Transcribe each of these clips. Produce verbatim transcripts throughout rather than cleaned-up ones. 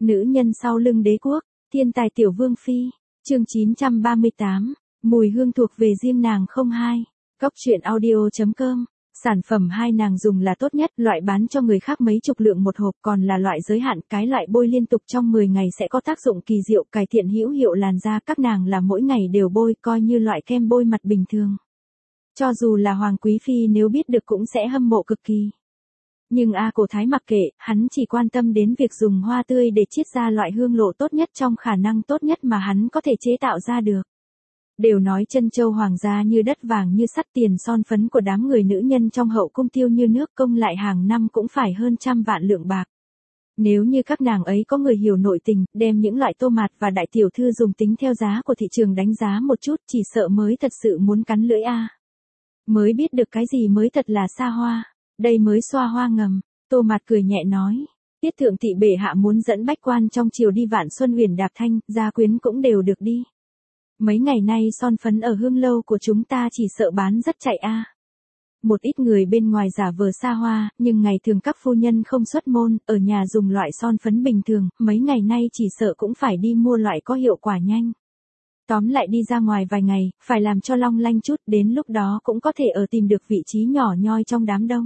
Nữ nhân sau lưng đế quốc, thiên tài tiểu vương phi, chương chín trăm ba mươi tám, mùi hương thuộc về riêng nàng không hai, cóc truyện audio chấm com. Sản phẩm hai nàng dùng là tốt nhất, loại bán cho người khác mấy chục lượng một hộp, còn là loại giới hạn, cái loại bôi liên tục trong mười ngày sẽ có tác dụng kỳ diệu, cải thiện hữu hiệu làn da, các nàng là mỗi ngày đều bôi, coi như loại kem bôi mặt bình thường. Cho dù là hoàng quý phi nếu biết được cũng sẽ hâm mộ cực kỳ. Nhưng A Cổ Thái mặc kệ, hắn chỉ quan tâm đến việc dùng hoa tươi để chiết ra loại hương lộ tốt nhất trong khả năng tốt nhất mà hắn có thể chế tạo ra được. Đều nói chân châu hoàng gia như đất vàng như sắt, tiền son phấn của đám người nữ nhân trong hậu cung tiêu như nước, công lại hàng năm cũng phải hơn trăm vạn lượng bạc. Nếu như các nàng ấy có người hiểu nội tình, đem những loại tô mạt và đại tiểu thư dùng tính theo giá của thị trường đánh giá một chút, chỉ sợ mới thật sự muốn cắn lưỡi a. Mới biết được cái gì mới thật là xa hoa, đây mới xoa hoa ngầm. Tô Mạt cười nhẹ nói, tiết thượng thị bệ hạ muốn dẫn bách quan trong triều đi Vạn Xuân Huyền Đạp Thanh, gia quyến cũng đều được đi. Mấy ngày nay son phấn ở hương lâu của chúng ta chỉ sợ bán rất chạy a. Một ít người bên ngoài giả vờ xa hoa, nhưng ngày thường các phu nhân không xuất môn, ở nhà dùng loại son phấn bình thường, mấy ngày nay chỉ sợ cũng phải đi mua loại có hiệu quả nhanh. Tóm lại đi ra ngoài vài ngày, phải làm cho long lanh chút, đến lúc đó cũng có thể ở tìm được vị trí nhỏ nhoi trong đám đông.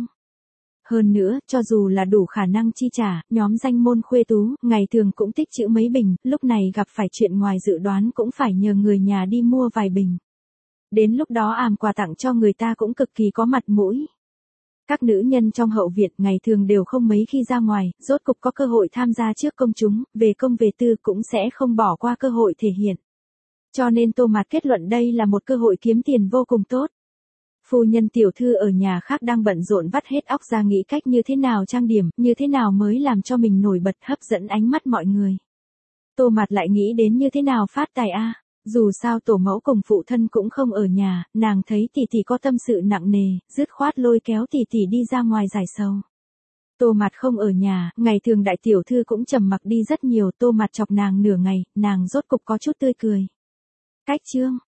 Hơn nữa, cho dù là đủ khả năng chi trả, nhóm danh môn khuê tú, ngày thường cũng tích trữ mấy bình, lúc này gặp phải chuyện ngoài dự đoán cũng phải nhờ người nhà đi mua vài bình. Đến lúc đó àm quà tặng cho người ta cũng cực kỳ có mặt mũi. Các nữ nhân trong hậu viện ngày thường đều không mấy khi ra ngoài, rốt cục có cơ hội tham gia trước công chúng, về công về tư cũng sẽ không bỏ qua cơ hội thể hiện. Cho nên Tô Mạt kết luận đây là một cơ hội kiếm tiền vô cùng tốt. Phu nhân tiểu thư ở nhà khác đang bận rộn vắt hết óc ra nghĩ cách như thế nào trang điểm, như thế nào mới làm cho mình nổi bật hấp dẫn ánh mắt mọi người. Tô Mạt lại nghĩ đến như thế nào phát tài a. Dù sao tổ mẫu cùng phụ thân cũng không ở nhà, nàng thấy tỷ tỷ có tâm sự nặng nề, dứt khoát lôi kéo tỷ tỷ đi ra ngoài giải sầu. Tô Mạt không ở nhà, ngày thường đại tiểu thư cũng trầm mặc đi rất nhiều, Tô Mạt chọc nàng nửa ngày, nàng rốt cục có chút tươi cười. Cách chương,